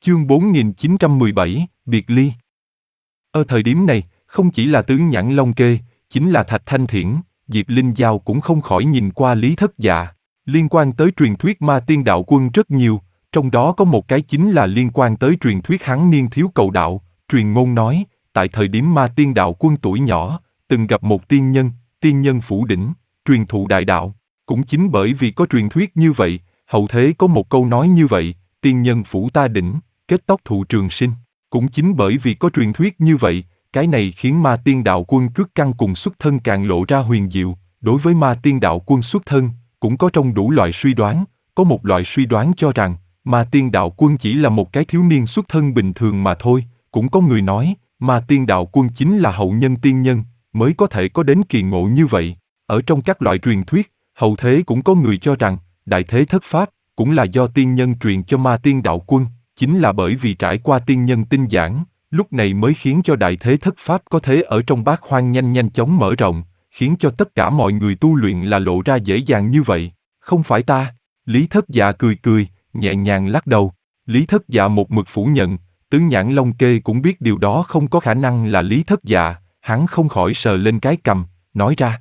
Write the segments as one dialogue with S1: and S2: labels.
S1: Chương 4917, Biệt ly. Ở thời điểm này, không chỉ là tướng Nhãn Long Kê, chính là Thạch Thanh Thiển, Diệp Linh Giao cũng không khỏi nhìn qua Lý Thất Dạ. Liên quan tới truyền thuyết Ma Tiên Đạo Quân rất nhiều, trong đó có một cái chính là liên quan tới truyền thuyết hắn niên thiếu cầu đạo. Truyền ngôn nói, tại thời điểm Ma Tiên Đạo Quân tuổi nhỏ, từng gặp một tiên nhân phủ đỉnh, truyền thụ đại đạo. Cũng chính bởi vì có truyền thuyết như vậy, hậu thế có một câu nói như vậy, tiên nhân phủ ta đỉnh, kết tóc thụ trường sinh. Cũng chính bởi vì có truyền thuyết như vậy, cái này khiến Ma Tiên Đạo Quân cước căn cùng xuất thân càng lộ ra huyền diệu. Đối với Ma Tiên Đạo Quân xuất thân, cũng có trong đủ loại suy đoán. Có một loại suy đoán cho rằng, Ma Tiên Đạo Quân chỉ là một cái thiếu niên xuất thân bình thường mà thôi. Cũng có người nói, Ma Tiên Đạo Quân chính là hậu nhân tiên nhân, mới có thể có đến kỳ ngộ như vậy. Ở trong các loại truyền thuyết, hậu thế cũng có người cho rằng, Đại Thế Thất Pháp, cũng là do tiên nhân truyền cho Ma Tiên Đạo Quân. Chính là bởi vì trải qua tiên nhân tinh giảng, lúc này mới khiến cho Đại Thế Thất Pháp có thể ở trong Bát Hoang nhanh chóng mở rộng, khiến cho tất cả mọi người tu luyện là lộ ra dễ dàng như vậy. Không phải ta. Lý Thất Dạ cười, nhẹ nhàng lắc đầu. Lý Thất Dạ một mực phủ nhận, tướng Nhãn Long Kê cũng biết điều đó không có khả năng là Lý Thất Dạ, hắn không khỏi sờ lên cái cằm, nói ra.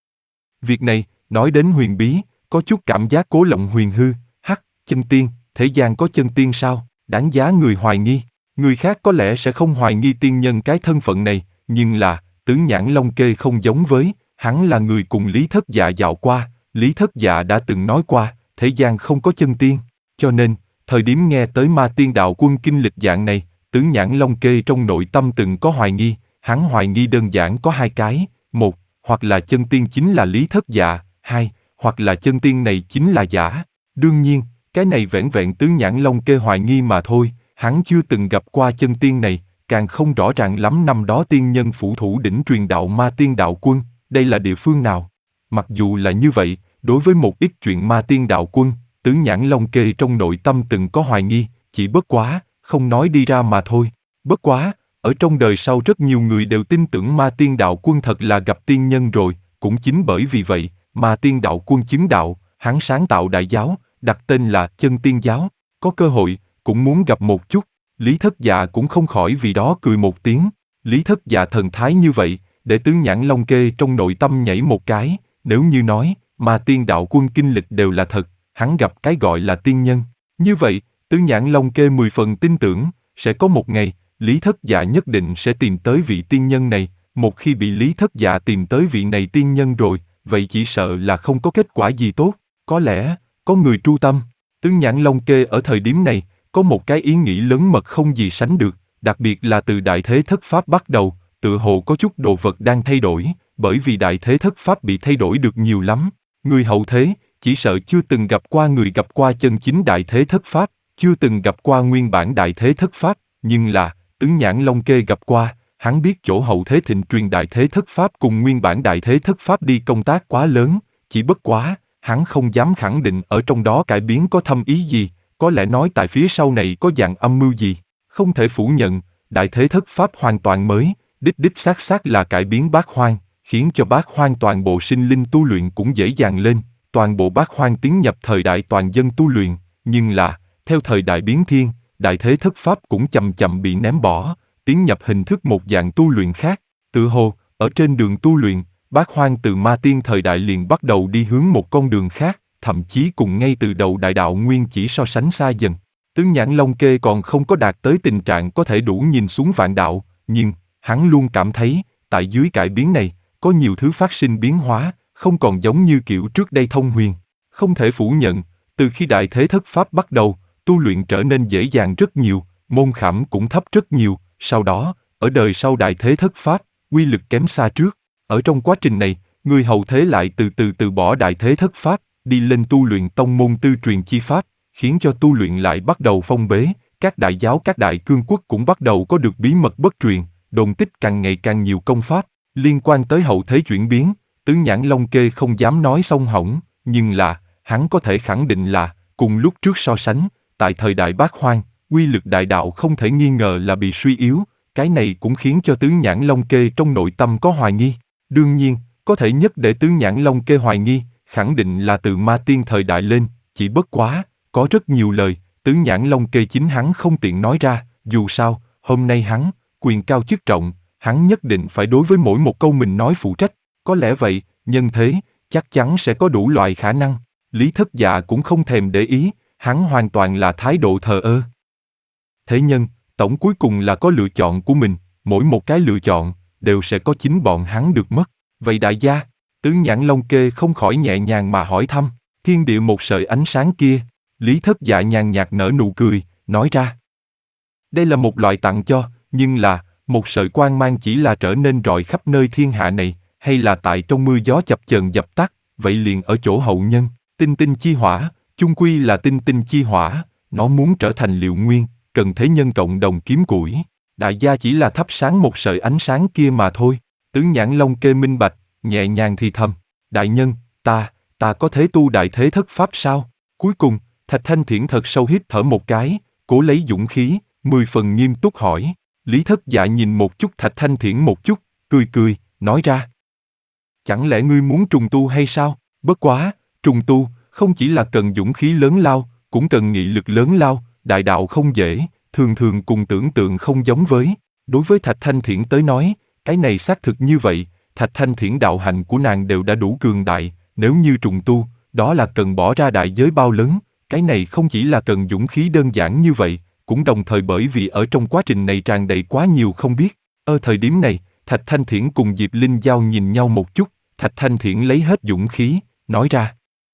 S1: Việc này, nói đến huyền bí, có chút cảm giác Cố Lộng huyền hư, chân tiên, thế gian có chân tiên sao? Đáng giá người hoài nghi. Người khác có lẽ sẽ không hoài nghi tiên nhân cái thân phận này, nhưng là, tướng Nhãn Long Kê không giống với, hắn là người cùng Lý Thất Dạ dạo qua, Lý Thất Dạ đã từng nói qua, thế gian không có chân tiên, cho nên, thời điểm nghe tới Ma Tiên Đạo Quân kinh lịch dạng này, tướng Nhãn Long Kê trong nội tâm từng có hoài nghi, hắn hoài nghi đơn giản có hai cái, một, hoặc là chân tiên chính là Lý Thất Dạ, hai, hoặc là chân tiên này chính là giả. Đương nhiên, cái này vẻn vẹn tướng Nhãn Long Kê hoài nghi mà thôi, hắn chưa từng gặp qua chân tiên này, càng không rõ ràng lắm năm đó tiên nhân phủ thủ đỉnh truyền đạo Ma Tiên Đạo Quân, đây là địa phương nào. Mặc dù là như vậy, đối với một ít chuyện Ma Tiên Đạo Quân, tướng Nhãn Long Kê trong nội tâm từng có hoài nghi, chỉ bất quá, không nói đi ra mà thôi. Bất quá, ở trong đời sau rất nhiều người đều tin tưởng Ma Tiên Đạo Quân thật là gặp tiên nhân rồi, cũng chính bởi vì vậy, Ma Tiên Đạo Quân chứng đạo, hắn sáng tạo đại giáo, đặt tên là Chân Tiên Giáo, có cơ hội, cũng muốn gặp một chút. Lý Thất Dạ cũng không khỏi vì đó cười một tiếng. Lý Thất Dạ thần thái như vậy, để tướng Nhãn Long Kê trong nội tâm nhảy một cái, nếu như nói, mà Tiên Đạo Quân kinh lịch đều là thật, hắn gặp cái gọi là tiên nhân. Như vậy, tướng Nhãn Long Kê 10 phần tin tưởng, sẽ có một ngày, Lý Thất Dạ nhất định sẽ tìm tới vị tiên nhân này. Một khi bị Lý Thất Dạ tìm tới vị này tiên nhân rồi, vậy chỉ sợ là không có kết quả gì tốt. Có lẽ, có người tru tâm. Tướng Nhãn Long Kê ở thời điểm này, có một cái ý nghĩ lớn mật không gì sánh được, đặc biệt là từ Đại Thế Thất Pháp bắt đầu, tựa hồ có chút đồ vật đang thay đổi, bởi vì Đại Thế Thất Pháp bị thay đổi được nhiều lắm. Người hậu thế, chỉ sợ chưa từng gặp qua người gặp qua chân chính Đại Thế Thất Pháp, chưa từng gặp qua nguyên bản Đại Thế Thất Pháp, nhưng là, tướng Nhãn Long Kê gặp qua, hắn biết chỗ hậu thế thịnh truyền Đại Thế Thất Pháp cùng nguyên bản Đại Thế Thất Pháp đi công tác quá lớn, chỉ bất quá, hắn không dám khẳng định ở trong đó cải biến có thâm ý gì, có lẽ nói tại phía sau này có dạng âm mưu gì. Không thể phủ nhận, Đại Thế Thất Pháp hoàn toàn mới, đích xác là cải biến Bát Hoang, khiến cho Bát Hoang toàn bộ sinh linh tu luyện cũng dễ dàng lên, toàn bộ Bát Hoang tiến nhập thời đại toàn dân tu luyện, nhưng là, theo thời đại biến thiên, Đại Thế Thất Pháp cũng chậm bị ném bỏ, tiến nhập hình thức một dạng tu luyện khác. Tự hồ, ở trên đường tu luyện, Bát Hoang từ Ma Tiên thời đại liền bắt đầu đi hướng một con đường khác, thậm chí cùng ngay từ đầu đại đạo nguyên chỉ so sánh xa dần. Tướng Nhãn Long Kê còn không có đạt tới tình trạng có thể đủ nhìn xuống vạn đạo, nhưng, hắn luôn cảm thấy, tại dưới cải biến này, có nhiều thứ phát sinh biến hóa, không còn giống như kiểu trước đây thông huyền. Không thể phủ nhận, từ khi Đại Thế Thất Pháp bắt đầu, tu luyện trở nên dễ dàng rất nhiều, môn khảm cũng thấp rất nhiều, sau đó, ở đời sau Đại Thế Thất Pháp, uy lực kém xa trước. Ở trong quá trình này, người hậu thế lại từ bỏ Đại Thế Thất Pháp, đi lên tu luyện tông môn tư truyền chi pháp, khiến cho tu luyện lại bắt đầu phong bế, các đại giáo các đại cương quốc cũng bắt đầu có được bí mật bất truyền, đồn tích càng ngày càng nhiều công pháp, liên quan tới hậu thế chuyển biến, tướng Nhãn Long Kê không dám nói song hỏng, nhưng là, hắn có thể khẳng định là, cùng lúc trước so sánh, tại thời đại Bát Hoang, uy lực đại đạo không thể nghi ngờ là bị suy yếu, cái này cũng khiến cho tướng Nhãn Long Kê trong nội tâm có hoài nghi. Đương nhiên, có thể nhất để tướng Nhãn Long Kê hoài nghi, khẳng định là từ Ma Tiên thời đại lên, chỉ bất quá, có rất nhiều lời, Tướng Nhãn Long Kê chính hắn không tiện nói ra, dù sao, hôm nay hắn, quyền cao chức trọng, hắn nhất định phải đối với mỗi một câu mình nói phụ trách, có lẽ vậy, nhân thế, chắc chắn sẽ có đủ loại khả năng. Lý Thất Dạ cũng không thèm để ý, hắn hoàn toàn là thái độ thờ ơ. Thế nhân, tổng cuối cùng là có lựa chọn của mình, mỗi một cái lựa chọn, đều sẽ có chính bọn hắn được mất. Vậy đại gia, tướng Nhãn Long Kê không khỏi nhẹ nhàng mà hỏi thăm, thiên địa một sợi ánh sáng kia. Lý Thất Dạ nhàn nhạt nở nụ cười, nói ra. Đây là một loại tặng cho, nhưng là, một sợi quang mang chỉ là trở nên rọi khắp nơi thiên hạ này, hay là tại trong mưa gió chập chờn dập tắt, vậy liền ở chỗ hậu nhân. Tinh tinh chi hỏa, chung quy là tinh tinh chi hỏa, nó muốn trở thành liệu nguyên, cần thế nhân cộng đồng kiếm củi. Đại gia chỉ là thắp sáng một sợi ánh sáng kia mà thôi. Tướng Nhãn Long Kê minh bạch, nhẹ nhàng thì thầm. Đại nhân, ta có thể tu đại thế thất pháp sao? Cuối cùng, Thạch Thanh Thiển thật sâu hít thở một cái, cố lấy dũng khí, 10 phần nghiêm túc hỏi. Lý Thất Dạ nhìn một chút Thạch Thanh Thiển một chút, cười, nói ra. Chẳng lẽ ngươi muốn trùng tu hay sao? Bất quá, trùng tu, không chỉ là cần dũng khí lớn lao, cũng cần nghị lực lớn lao, đại đạo không dễ, thường cùng tưởng tượng không giống với. Đối với Thạch Thanh Thiển tới nói, cái này xác thực như vậy, Thạch Thanh Thiển đạo hạnh của nàng đều đã đủ cường đại, nếu như trùng tu, đó là cần bỏ ra đại giới bao lớn, cái này không chỉ là cần dũng khí đơn giản như vậy, cũng đồng thời bởi vì ở trong quá trình này tràn đầy quá nhiều không biết. Ở thời điểm này, Thạch Thanh Thiển cùng Diệp Linh Giao nhìn nhau một chút, Thạch Thanh Thiển lấy hết dũng khí, nói ra.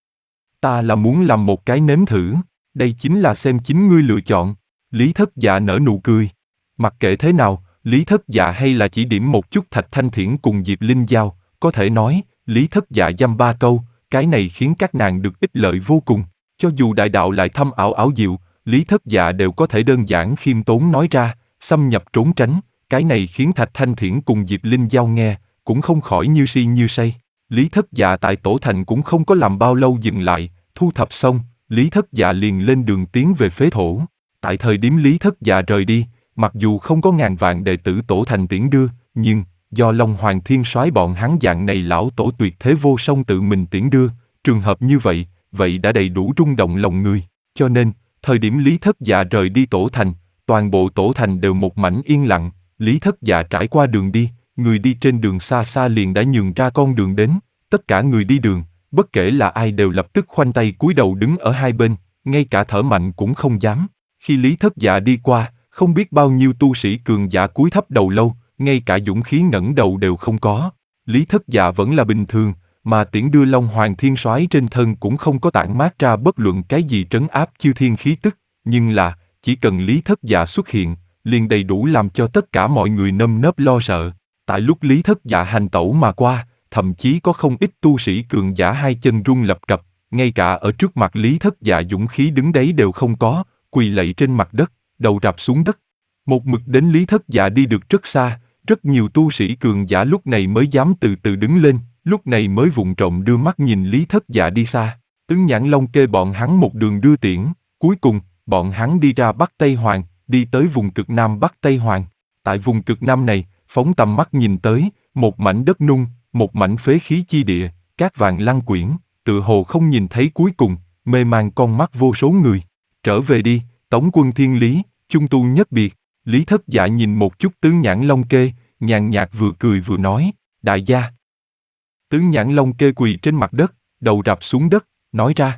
S1: Ta là muốn làm một cái nếm thử, đây chính là xem chính ngươi lựa chọn. Lý Thất Dạ nở nụ cười. Mặc kệ thế nào, Lý Thất Dạ hay là chỉ điểm một chút Thạch Thanh Thiển cùng Diệp Linh Giao, có thể nói, Lý Thất Dạ dăm ba câu, cái này khiến các nàng được ích lợi vô cùng. Cho dù đại đạo lại thâm ảo diệu, Lý Thất Dạ đều có thể đơn giản khiêm tốn nói ra, xâm nhập trốn tránh, cái này khiến Thạch Thanh Thiển cùng Diệp Linh Giao nghe, cũng không khỏi như si như say. Lý Thất Dạ tại Tổ Thành cũng không có làm bao lâu dừng lại, thu thập xong, Lý Thất Dạ liền lên đường tiến về phế thổ. Tại thời điểm Lý Thất Dạ rời đi, mặc dù không có ngàn vạn đệ tử Tổ Thành tiễn đưa, nhưng do Long Hoàng Thiên Soái bọn hắn dạng này lão tổ tuyệt thế vô song tự mình tiễn đưa, trường hợp như vậy đã đầy đủ rung động lòng người. Cho nên, thời điểm Lý Thất Dạ rời đi Tổ Thành, toàn bộ Tổ Thành đều một mảnh yên lặng. Lý Thất Dạ trải qua đường đi, người đi trên đường xa xa liền đã nhường ra con đường đến. Tất cả người đi đường, bất kể là ai đều lập tức khoanh tay cúi đầu đứng ở hai bên, ngay cả thở mạnh cũng không dám. Khi Lý Thất Dạ đi qua, không biết bao nhiêu tu sĩ cường giả cúi thấp đầu lâu, ngay cả dũng khí ngẩng đầu đều không có. Lý Thất Dạ vẫn là bình thường, mà tiễn đưa Long Hoàng Thiên Soái trên thân cũng không có tản mát ra bất luận cái gì trấn áp chư thiên khí tức, nhưng là, chỉ cần Lý Thất Dạ xuất hiện, liền đầy đủ làm cho tất cả mọi người nơm nớp lo sợ. Tại lúc Lý Thất Dạ hành tẩu mà qua, thậm chí có không ít tu sĩ cường giả hai chân run lập cập, ngay cả ở trước mặt Lý Thất Dạ dũng khí đứng đấy đều không có, quỳ lạy trên mặt đất, đầu rạp xuống đất. Một mực đến Lý Thất Dạ đi được rất xa, rất nhiều tu sĩ cường giả lúc này mới dám từ từ đứng lên, lúc này mới vụng trộm đưa mắt nhìn Lý Thất Dạ đi xa. Tướng Nhãn Long Kê bọn hắn một đường đưa tiễn, cuối cùng, bọn hắn đi ra Bắc Tây Hoàng, đi tới vùng cực Nam Bắc Tây Hoàng. Tại vùng cực Nam này, phóng tầm mắt nhìn tới, một mảnh đất nung, một mảnh phế khí chi địa, cát vàng lăng quyển, tựa hồ không nhìn thấy cuối cùng, mê man con mắt vô số người. Trở về đi, Tống quân Thiên Lý, chung tu nhất biệt. Lý Thất Dạ nhìn một chút tướng Nhãn Long Kê, nhàn nhạt vừa cười vừa nói, đại gia. Tướng Nhãn Long Kê quỳ trên mặt đất, đầu rạp xuống đất, nói ra.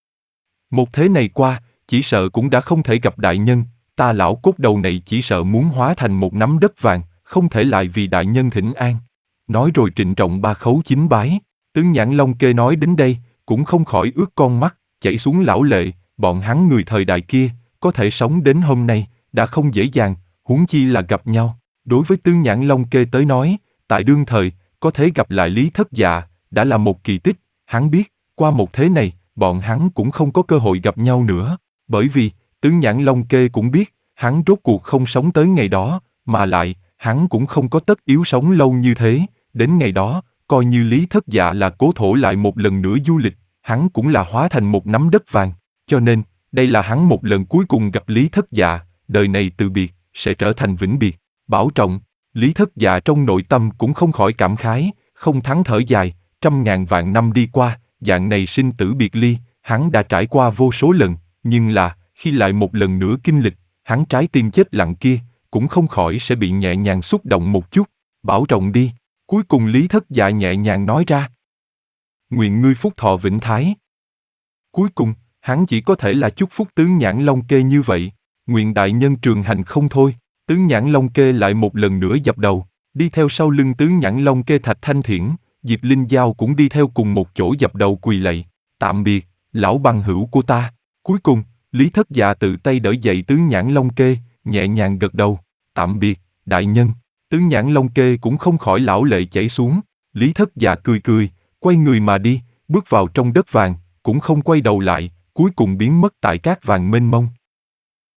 S1: Một thế này qua, chỉ sợ cũng đã không thể gặp đại nhân, ta lão cốt đầu này chỉ sợ muốn hóa thành một nắm đất vàng, không thể lại vì đại nhân thỉnh an. Nói rồi trịnh trọng ba khấu chính bái. Tướng Nhãn Long Kê nói đến đây, cũng không khỏi ướt con mắt, chảy xuống lão lệ, bọn hắn người thời đại kia, có thể sống đến hôm nay, đã không dễ dàng, huống chi là gặp nhau. Đối với Tướng Nhãn Long Kê tới nói, tại đương thời, có thể gặp lại Lý Thất Dạ, đã là một kỳ tích, hắn biết, qua một thế này, bọn hắn cũng không có cơ hội gặp nhau nữa, bởi vì, Tướng Nhãn Long Kê cũng biết, hắn rốt cuộc không sống tới ngày đó, mà lại, hắn cũng không có tất yếu sống lâu như thế, đến ngày đó, coi như Lý Thất Dạ là cố thổ lại một lần nữa du lịch, hắn cũng là hóa thành một nắm đất vàng, cho nên, đây là hắn một lần cuối cùng gặp Lý Thất Dạ, đời này từ biệt, sẽ trở thành vĩnh biệt. Bảo trọng. Lý Thất Dạ trong nội tâm cũng không khỏi cảm khái, không thắng thở dài, 100.000 vạn năm đi qua, dạng này sinh tử biệt ly, hắn đã trải qua vô số lần, nhưng là, Khi lại một lần nữa kinh lịch, hắn trái tim chết lặng kia, cũng không khỏi sẽ bị nhẹ nhàng xúc động một chút. Bảo trọng đi. Cuối cùng Lý Thất Dạ nhẹ nhàng nói ra. Nguyện ngươi phúc thọ vĩnh thái. Cuối cùng, hắn chỉ có thể là chúc phúc tướng Nhãn Long Kê như vậy. Nguyện đại nhân trường hành không thôi. Tướng Nhãn Long Kê lại một lần nữa dập đầu, đi theo sau lưng tướng Nhãn Long Kê Thạch Thanh Thiển, Diệp Linh Giao cũng đi theo cùng một chỗ dập đầu quỳ lạy. Tạm biệt, lão bằng hữu của ta. Cuối cùng, Lý Thất Dạ tự tay đỡ dậy tướng Nhãn Long Kê, nhẹ nhàng gật đầu. Tạm biệt, đại nhân. Tướng Nhãn Long Kê cũng không khỏi lão lệ chảy xuống. Lý Thất Dạ cười cười, quay người mà đi, bước vào trong đất vàng, cũng không quay đầu lại, cuối cùng biến mất tại cát vàng mênh mông.